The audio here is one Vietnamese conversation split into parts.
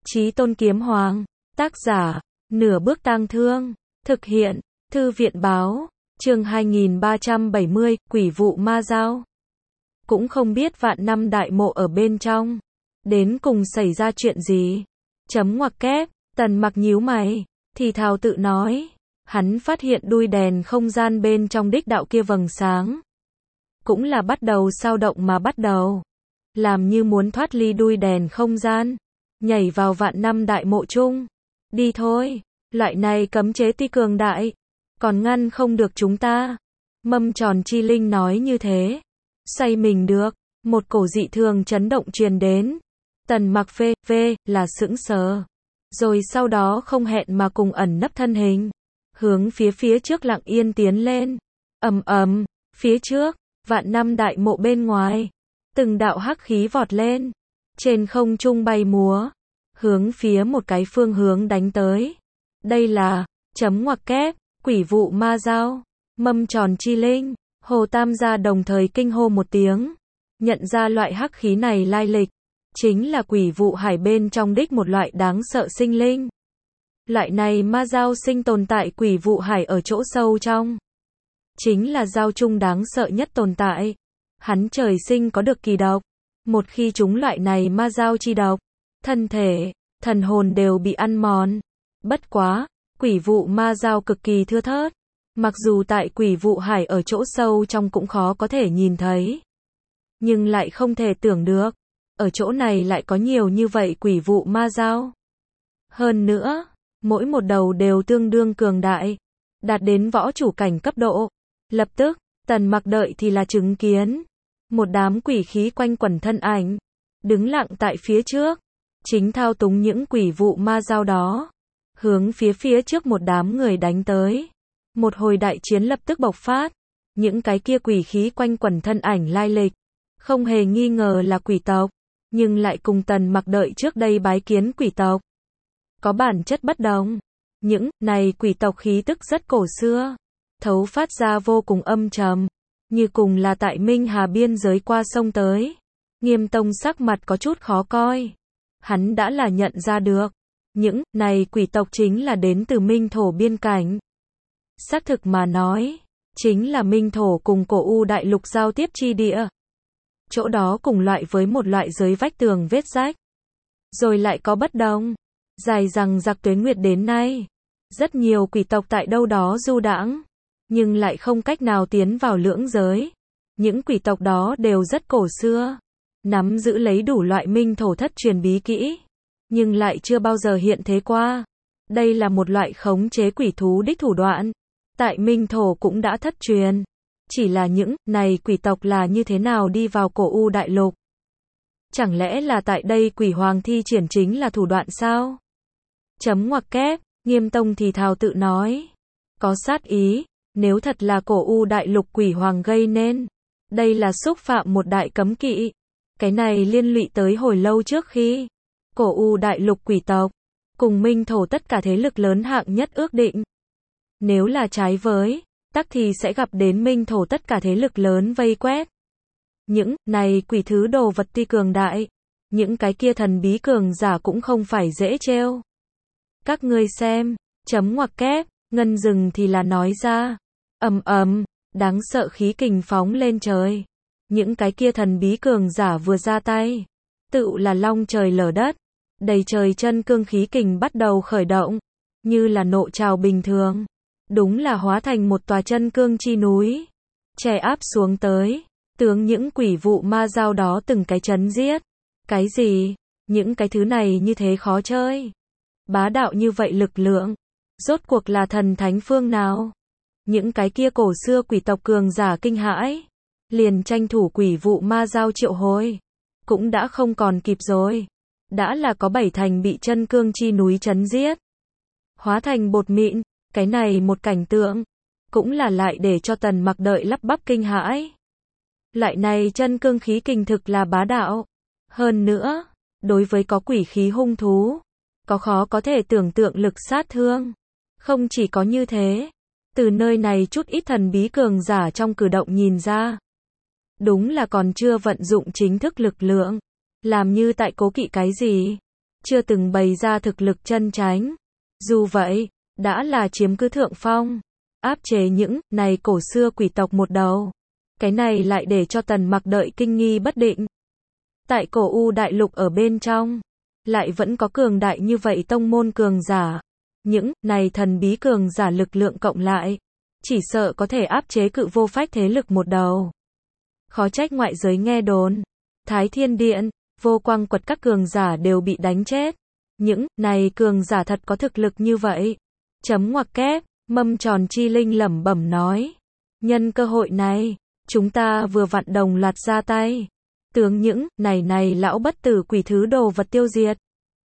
Chí Tôn Kiếm Hoàng. Tác giả, Nửa Bước Tang Thương. Thực hiện, Thư viện Báo. Chương 2370, Quỷ vụ ma giao. Cũng không biết vạn năm đại mộ ở bên trong đến cùng xảy ra chuyện gì. Chấm ngoặc kép, Tần Mặc nhíu mày, thì thào tự nói. Hắn phát hiện đuôi đèn không gian bên trong đích đạo kia vầng sáng. Cũng là bắt đầu sao động mà bắt đầu. Làm như muốn thoát ly đuôi đèn không gian. Nhảy vào vạn năm đại mộ chung. Đi thôi, loại này cấm chế tuy cường đại. Còn ngăn không được chúng ta. Mâm tròn chi linh nói như thế. Say mình được, một cổ dị thường chấn động truyền đến. Tần Mặc là sững sờ. Rồi sau đó không hẹn mà cùng ẩn nấp thân hình. Hướng phía trước lặng yên tiến lên. Phía trước, vạn năm đại mộ bên ngoài. Từng đạo hắc khí vọt lên. Trên không trung bay múa. Hướng phía một cái phương hướng đánh tới. Đây là, chấm ngoặc kép, quỷ vụ ma giao. Mâm tròn chi linh, Hồ Tam gia đồng thời kinh hô một tiếng. Nhận ra loại hắc khí này lai lịch. Chính là quỷ vụ hải bên trong đích một loại đáng sợ sinh linh. Loại này ma giao sinh tồn tại quỷ vụ hải ở chỗ sâu trong. Chính là giao chung đáng sợ nhất tồn tại. Hắn trời sinh có được kỳ độc. Một khi chúng loại này ma giao chi độc, thân thể, thần hồn đều bị ăn mòn. Bất quá, quỷ vụ ma giao cực kỳ thưa thớt. Mặc dù tại quỷ vụ hải ở chỗ sâu trong cũng khó có thể nhìn thấy. Nhưng lại không thể tưởng được. Ở chỗ này lại có nhiều như vậy quỷ vụ ma giao. Hơn nữa, mỗi một đầu đều tương đương cường đại. Đạt đến võ chủ cảnh cấp độ. Lập tức, Tần Mặc đợi thì là chứng kiến. Một đám quỷ khí quanh quẩn thân ảnh. Đứng lặng tại phía trước. Chính thao túng những quỷ vụ ma giao đó. Hướng phía trước một đám người đánh tới. Một hồi đại chiến lập tức bộc phát. Những cái kia quỷ khí quanh quẩn thân ảnh lai lịch. Không hề nghi ngờ là quỷ tộc. Nhưng lại cùng Tần Mặc đợi trước đây bái kiến quỷ tộc. Có bản chất bất đồng. Những này quỷ tộc khí tức rất cổ xưa. Thấu phát ra vô cùng âm trầm. Như cùng là tại Minh Hà biên giới qua sông tới. Nghiêm Tông sắc mặt có chút khó coi. Hắn đã là nhận ra được. Những này quỷ tộc chính là đến từ Minh Thổ biên cảnh. Xác thực mà nói. Chính là Minh Thổ cùng Cổ U đại lục giao tiếp chi địa. Chỗ đó cùng loại với một loại giới vách tường vết rách. Rồi lại có bất đồng. Dài rằng giặc tuế nguyệt đến nay. Rất nhiều quỷ tộc tại đâu đó du đãng. Nhưng lại không cách nào tiến vào lưỡng giới. Những quỷ tộc đó đều rất cổ xưa. Nắm giữ lấy đủ loại minh thổ thất truyền bí kỹ. Nhưng lại chưa bao giờ hiện thế qua. Đây là một loại khống chế quỷ thú đích thủ đoạn. Tại minh thổ cũng đã thất truyền. Chỉ là những này quỷ tộc là như thế nào đi vào Cổ U đại lục. Chẳng lẽ là tại đây quỷ hoàng thi triển chính là thủ đoạn sao? Chấm ngoặc kép, Nghiêm Tông thì thào tự nói. Có sát ý, nếu thật là Cổ U đại lục quỷ hoàng gây nên. Đây là xúc phạm một đại cấm kỵ. Cái này liên lụy tới hồi lâu trước khi Cổ U đại lục quỷ tộc cùng Minh Thổ tất cả thế lực lớn hạng nhất ước định. Nếu là trái với tắc thì sẽ gặp đến Minh Thổ tất cả thế lực lớn vây quét. Những này quỷ thứ đồ vật tuy cường đại, những cái kia thần bí cường giả cũng không phải dễ trêu. Các ngươi xem, chấm ngoặc kép, Ngân Dừng thì là nói ra. Đáng sợ khí kình phóng lên trời. Những cái kia thần bí cường giả vừa ra tay, tựu là long trời lở đất. Đầy trời chân cương khí kình bắt đầu khởi động, như là nộ trào bình thường. Đúng là hóa thành một tòa chân cương chi núi, chè áp xuống tới, tướng những quỷ vụ ma giao đó từng cái chấn giết. Cái gì? Những cái thứ này như thế khó chơi. Bá đạo như vậy lực lượng, rốt cuộc là thần thánh phương nào? Những cái kia cổ xưa quỷ tộc cường giả kinh hãi, liền tranh thủ quỷ vụ ma giao triệu hồi, cũng đã không còn kịp rồi. Đã là có 7 thành bị chân cương chi núi chấn giết, hóa thành bột mịn. Cái này một cảnh tượng, cũng là lại để cho Tần Mặc đợi lắp bắp kinh hãi. Loại này chân cương khí kình thực là bá đạo. Hơn nữa, đối với có quỷ khí hung thú, có khó có thể tưởng tượng lực sát thương. Không chỉ có như thế, từ nơi này chút ít thần bí cường giả trong cử động nhìn ra. Đúng là còn chưa vận dụng chính thức lực lượng. Làm như tại cố kỵ cái gì. chưa từng bày ra thực lực chân chánh. Dù vậy, đã là chiếm cứ thượng phong, áp chế những này cổ xưa quỷ tộc một đầu. Cái này lại để cho Tần Mặc đợi kinh nghi bất định. Tại cổ U đại lục ở bên trong, lại vẫn có cường đại như vậy tông môn cường giả. Những này thần bí cường giả lực lượng cộng lại, chỉ sợ có thể áp chế cự vô phách thế lực một đầu. Khó trách ngoại giới nghe đồn, Thái Thiên Điện, Vô Quang Quật các cường giả đều bị đánh chết. Những này cường giả thật có thực lực như vậy. Chấm ngoặc kép, Mâm Tròn Chi Linh lẩm bẩm nói. Nhân cơ hội này, chúng ta vừa vặn đồng loạt ra tay. Tướng những này lão bất tử quỷ thứ đồ vật tiêu diệt.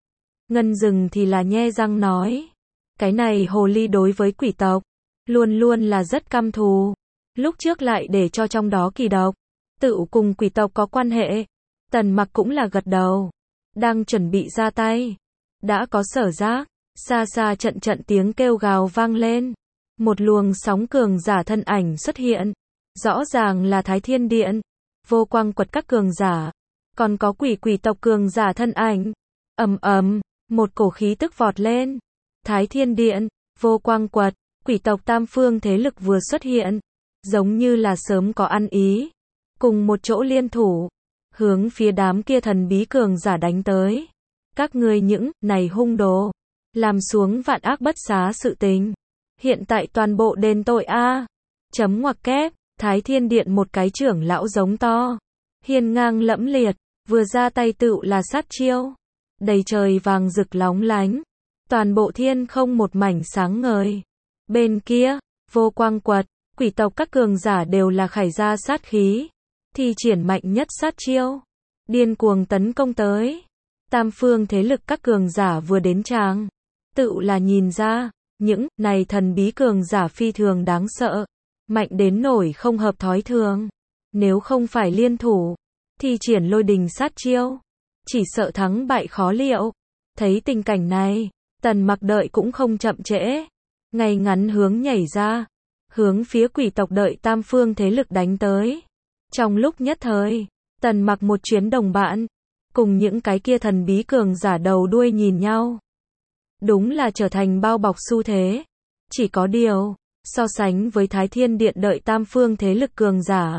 Ngân Dừng thì là nhe răng nói. Cái này hồ ly đối với quỷ tộc, luôn luôn là rất căm thù. Lúc trước lại để cho trong đó kỳ độc, tự cùng quỷ tộc có quan hệ. Tần Mặc cũng là gật đầu. Đang chuẩn bị ra tay. Đã có sở giác, xa xa trận tiếng kêu gào vang lên. Một luồng sóng cường giả thân ảnh xuất hiện. Rõ ràng là Thái Thiên Điện, Vô Quang Quật các cường giả. Còn có quỷ tộc cường giả thân ảnh. Ầm ầm, một cổ khí tức vọt lên. Thái Thiên Điện, Vô Quang Quật, quỷ tộc tam phương thế lực vừa xuất hiện. Giống như là sớm có ăn ý. Cùng một chỗ liên thủ. Hướng phía đám kia thần bí cường giả đánh tới. Các ngươi những này hung đồ, làm xuống vạn ác bất xá sự tình. Hiện tại toàn bộ đền tội a. Chấm ngoặc kép, Thái Thiên Điện một cái trưởng lão giống to. Hiên ngang lẫm liệt, vừa ra tay tựu là sát chiêu. Đầy trời vàng rực lóng lánh. Toàn bộ thiên không một mảnh sáng ngời. Bên kia, Vô Quang Quật, quỷ tộc các cường giả đều là khải ra sát khí. Thi triển mạnh nhất sát chiêu. Điên cuồng tấn công tới. Tam phương thế lực các cường giả vừa đến tràng. Tự là nhìn ra, những này thần bí cường giả phi thường đáng sợ. Mạnh đến nổi không hợp thói thường. Nếu không phải liên thủ, thi triển lôi đình sát chiêu, chỉ sợ thắng bại khó liệu. Thấy tình cảnh này, Tần Mặc đợi cũng không chậm trễ. Ngay ngắn hướng nhảy ra. Hướng phía quỷ tộc đợi tam phương thế lực đánh tới. Trong lúc nhất thời, Tần Mặc một chuyến đồng bạn, cùng những cái kia thần bí cường giả đầu đuôi nhìn nhau. Đúng là trở thành bao bọc xu thế. Chỉ có điều, so sánh với Thái Thiên Điện đợi tam phương thế lực cường giả,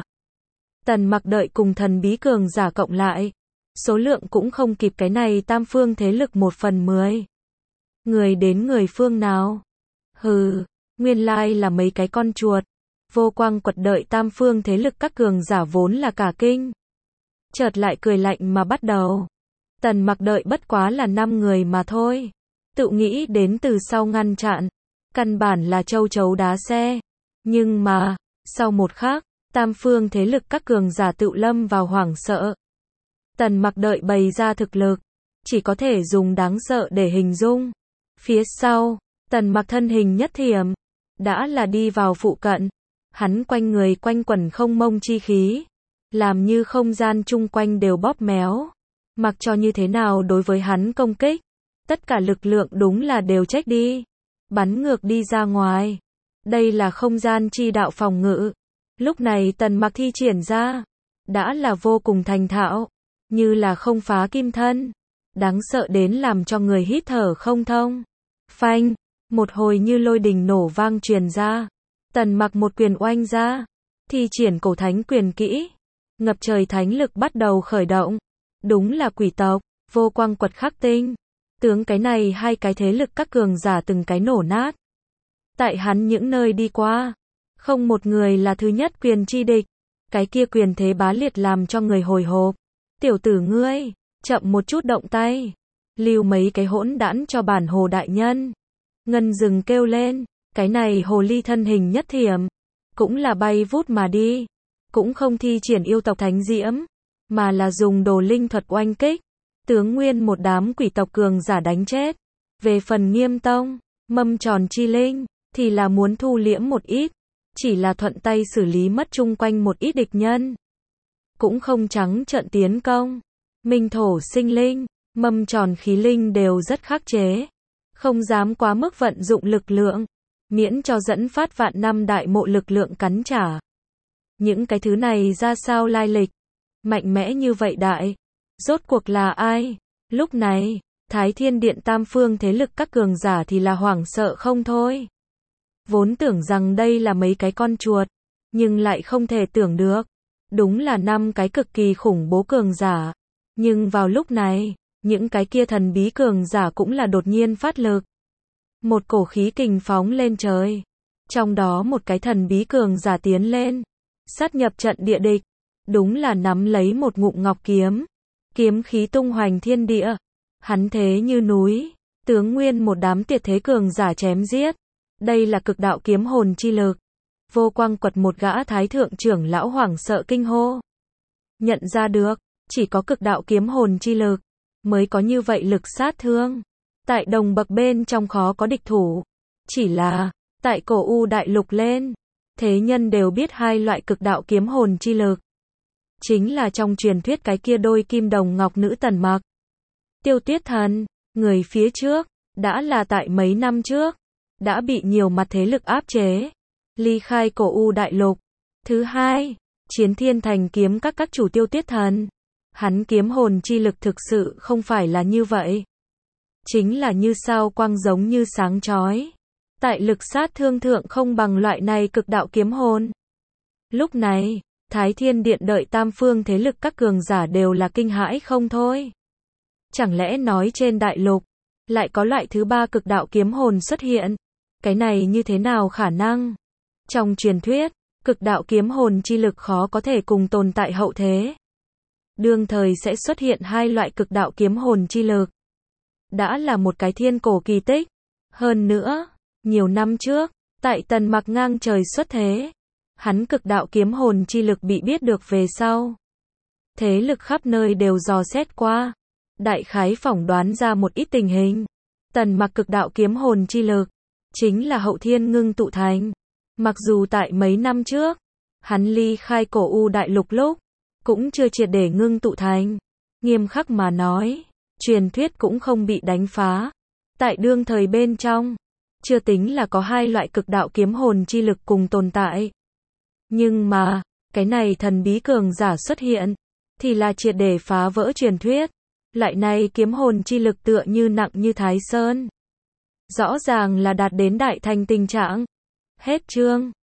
Tần Mặc đợi cùng thần bí cường giả cộng lại, số lượng cũng không kịp cái này tam phương thế lực 1/10. Người đến người phương nào? Hừ, nguyên lai là mấy cái con chuột. Vô Quang Quật đợi tam phương thế lực các cường giả vốn là cả kinh. Chợt lại cười lạnh mà bắt đầu. Tần Mặc đợi bất quá là 5 người mà thôi. Tự nghĩ đến từ sau ngăn chặn. Căn bản là châu chấu đá xe. Nhưng mà, sau một khắc, tam phương thế lực các cường giả tự lâm vào hoảng sợ. Tần Mặc đợi bày ra thực lực, chỉ có thể dùng đáng sợ để hình dung. Phía sau, Tần Mặc thân hình nhất thiểm, đã là đi vào phụ cận. Hắn quanh người quanh quẩn không mông chi khí, làm như không gian chung quanh đều bóp méo. Mặc cho như thế nào đối với hắn công kích, tất cả lực lượng đúng là đều trách đi, bắn ngược đi ra ngoài. Đây là không gian chi đạo phòng ngự. Lúc này Tần Mặc thi triển ra, đã là vô cùng thành thạo, như là không phá kim thân, đáng sợ đến làm cho người hít thở không thông. Phanh, một hồi như lôi đình nổ vang truyền ra. Tần Mặc một quyền oanh ra, thi triển cổ thánh quyền kỹ, ngập trời thánh lực bắt đầu khởi động. Đúng là quỷ tộc, Vô Quang Quật khắc tinh. Tướng cái này hai cái thế lực các cường giả từng cái nổ nát. Tại hắn những nơi đi qua, không một người là thứ nhất quyền chi địch. Cái kia quyền thế bá liệt làm cho người hồi hộp. Tiểu tử ngươi, chậm một chút động tay. Lưu mấy cái hỗn đản cho bản hồ đại nhân. Ngân Dừng kêu lên. Cái này hồ ly thân hình nhất thiểm, cũng là bay vút mà đi, cũng không thi triển yêu tộc thánh diễm, mà là dùng đồ linh thuật oanh kích, tướng nguyên một đám quỷ tộc cường giả đánh chết. Về phần Nghiêm Tông, Mâm Tròn Chi Linh, thì là muốn thu liễm một ít, chỉ là thuận tay xử lý mất chung quanh một ít địch nhân, cũng không trắng trợn tiến công. Minh Thổ Sinh Linh, Mâm Tròn Khí Linh đều rất khắc chế, không dám quá mức vận dụng lực lượng, miễn cho dẫn phát vạn năm đại mộ lực lượng cắn trả. Những cái thứ này ra sao lai lịch? Mạnh mẽ như vậy đại? Rốt cuộc là ai? Lúc này, Thái Thiên Điện tam phương thế lực các cường giả thì là hoảng sợ không thôi. Vốn tưởng rằng đây là mấy cái con chuột, nhưng lại không thể tưởng được. Đúng là 5 cái cực kỳ khủng bố cường giả. Nhưng vào lúc này, những cái kia thần bí cường giả cũng là đột nhiên phát lực. Một cổ khí kình phóng lên trời. Trong đó một cái thần bí cường giả tiến lên, sát nhập trận địa địch. Đúng là nắm lấy một ngụm ngọc kiếm. Kiếm khí tung hoành thiên địa. Hắn thế như núi, tướng nguyên một đám tuyệt thế cường giả chém giết. Đây là cực đạo kiếm hồn chi lực. Vô quang quật một gã thái thượng trưởng lão hoảng sợ kinh hô. Nhận ra được, chỉ có cực đạo kiếm hồn chi lực mới có như vậy lực sát thương. Tại đồng bậc bên trong khó có địch thủ. Chỉ là, tại cổ U đại lục lên, thế nhân đều biết hai loại cực đạo kiếm hồn chi lực. Chính là trong truyền thuyết cái kia đôi kim đồng ngọc nữ Tần Mặc. Tiêu Tuyết Thần, người phía trước, đã là tại mấy năm trước, đã bị nhiều mặt thế lực áp chế, ly khai cổ U đại lục. Thứ hai, chiến thiên thành kiếm các chủ Tiêu Tuyết Thần. Hắn kiếm hồn chi lực thực sự không phải là như vậy. Chính là như sao quang giống như sáng chói. Tại lực sát thương thượng không bằng loại này cực đạo kiếm hồn. Lúc này, Thái Thiên Điện đợi tam phương thế lực các cường giả đều là kinh hãi không thôi. Chẳng lẽ nói trên đại lục, lại có loại thứ ba cực đạo kiếm hồn xuất hiện? Cái này như thế nào khả năng? Trong truyền thuyết, cực đạo kiếm hồn chi lực khó có thể cùng tồn tại hậu thế. Đương thời sẽ xuất hiện hai loại cực đạo kiếm hồn chi lực. Đã là một cái thiên cổ kỳ tích. Hơn nữa, nhiều năm trước, tại Tần Mặc ngang trời xuất thế, hắn cực đạo kiếm hồn chi lực bị biết được về sau. Thế lực khắp nơi đều dò xét qua. Đại khái phỏng đoán ra một ít tình hình. Tần Mặc cực đạo kiếm hồn chi lực, chính là hậu thiên ngưng tụ thành. Mặc dù tại mấy năm trước, hắn ly khai cổ U đại lục lúc, cũng chưa triệt để ngưng tụ thành. Nghiêm khắc mà nói, truyền thuyết cũng không bị đánh phá. Tại đương thời bên trong, chưa tính là có hai loại cực đạo kiếm hồn chi lực cùng tồn tại. Nhưng mà, cái này thần bí cường giả xuất hiện, thì là triệt để phá vỡ truyền thuyết. Lại này kiếm hồn chi lực tựa như nặng như Thái Sơn. Rõ ràng là đạt đến đại thành tình trạng. Hết chương.